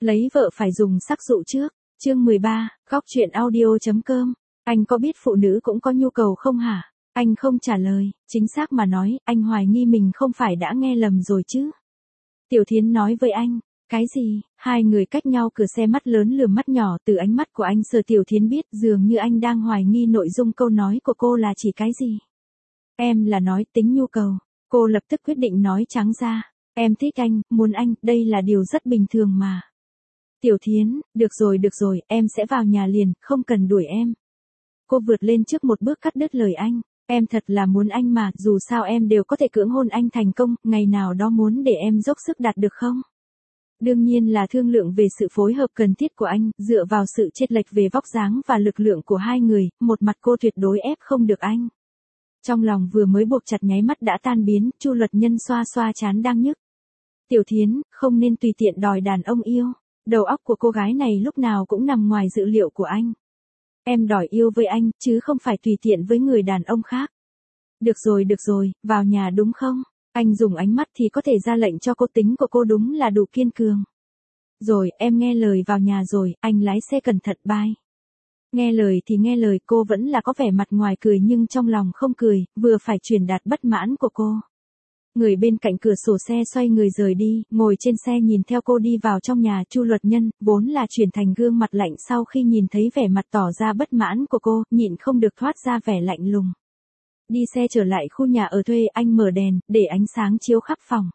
Lấy vợ phải dùng sắc dụ trước. Chương 13, góc truyện audio.com. Anh có biết phụ nữ cũng có nhu cầu không hả? Anh không trả lời, chính xác mà nói, anh hoài nghi mình không phải đã nghe lầm rồi chứ. Tiểu Thiến nói với anh, cái gì? Hai người cách nhau cửa xe, mắt lớn lườm mắt nhỏ, từ ánh mắt của anh Sở Tiểu Thiến biết dường như anh đang hoài nghi nội dung câu nói của cô là chỉ cái gì. Em là nói tính nhu cầu. Cô lập tức quyết định nói trắng ra. Em thích anh, muốn anh, đây là điều rất bình thường mà. Tiểu Thiến, được rồi, em sẽ vào nhà liền, không cần đuổi em. Cô vượt lên trước một bước cắt đứt lời anh. Em thật là muốn anh mà, dù sao em đều có thể cưỡng hôn anh thành công, ngày nào đó muốn để em dốc sức đạt được không? Đương nhiên là thương lượng về sự phối hợp cần thiết của anh, dựa vào sự chênh lệch về vóc dáng và lực lượng của hai người, một mặt cô tuyệt đối ép không được anh. Trong lòng vừa mới buộc chặt nháy mắt đã tan biến, Chu Luật Nhân xoa xoa trán đang nhức. Tiểu Thiến, không nên tùy tiện đòi đàn ông yêu. Đầu óc của cô gái này lúc nào cũng nằm ngoài dự liệu của anh. Em đòi yêu với anh, chứ không phải tùy tiện với người đàn ông khác. Được rồi, vào nhà đúng không? Anh dùng ánh mắt thì có thể ra lệnh cho cô, tính của cô đúng là đủ kiên cường. Rồi, em nghe lời, vào nhà rồi, anh lái xe cẩn thận, bye. Nghe lời thì nghe lời, cô vẫn là có vẻ mặt ngoài cười nhưng trong lòng không cười, vừa phải truyền đạt bất mãn của cô. Người bên cạnh cửa sổ xe xoay người rời đi, ngồi trên xe nhìn theo cô đi vào trong nhà. Chu Luật Nhân, vốn là chuyển thành gương mặt lạnh sau khi nhìn thấy vẻ mặt tỏ ra bất mãn của cô, nhịn không được thoát ra vẻ lạnh lùng. Đi xe trở lại khu nhà ở thuê, anh mở đèn, để ánh sáng chiếu khắp phòng.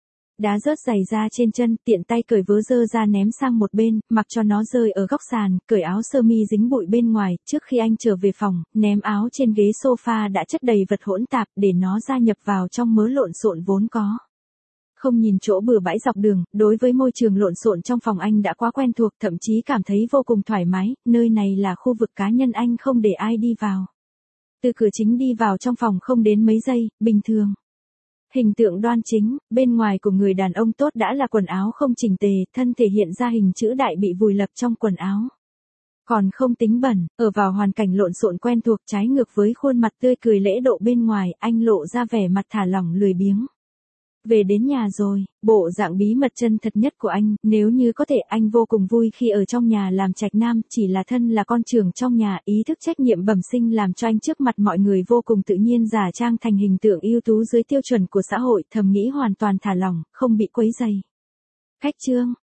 Đá rớt giày ra trên chân, tiện tay cởi vớ dơ ra ném sang một bên, mặc cho nó rơi ở góc sàn, cởi áo sơ mi dính bụi bên ngoài. Trước khi anh trở về phòng, ném áo trên ghế sofa đã chất đầy vật hỗn tạp, để nó gia nhập vào trong mớ lộn xộn vốn có. Không nhìn chỗ bừa bãi dọc đường, đối với môi trường lộn xộn trong phòng anh đã quá quen thuộc, thậm chí cảm thấy vô cùng thoải mái, nơi này là khu vực cá nhân, anh không để ai đi vào. Từ cửa chính đi vào trong phòng không đến mấy giây, bình thường. Hình tượng đoan chính, bên ngoài của người đàn ông tốt đã là quần áo không chỉnh tề, thân thể hiện ra hình chữ đại bị vùi lấp trong quần áo. Còn không tính bẩn, ở vào hoàn cảnh lộn xộn quen thuộc, trái ngược với khuôn mặt tươi cười lễ độ bên ngoài, anh lộ ra vẻ mặt thả lỏng lười biếng. Về đến nhà rồi, bộ dạng bí mật chân thật nhất của anh, nếu như có thể anh vô cùng vui khi ở trong nhà làm trạch nam, chỉ là thân là con trưởng trong nhà, ý thức trách nhiệm bẩm sinh làm cho anh trước mặt mọi người vô cùng tự nhiên giả trang thành hình tượng ưu tú dưới tiêu chuẩn của xã hội, thầm nghĩ hoàn toàn thả lỏng, không bị quấy rầy. Khách trương,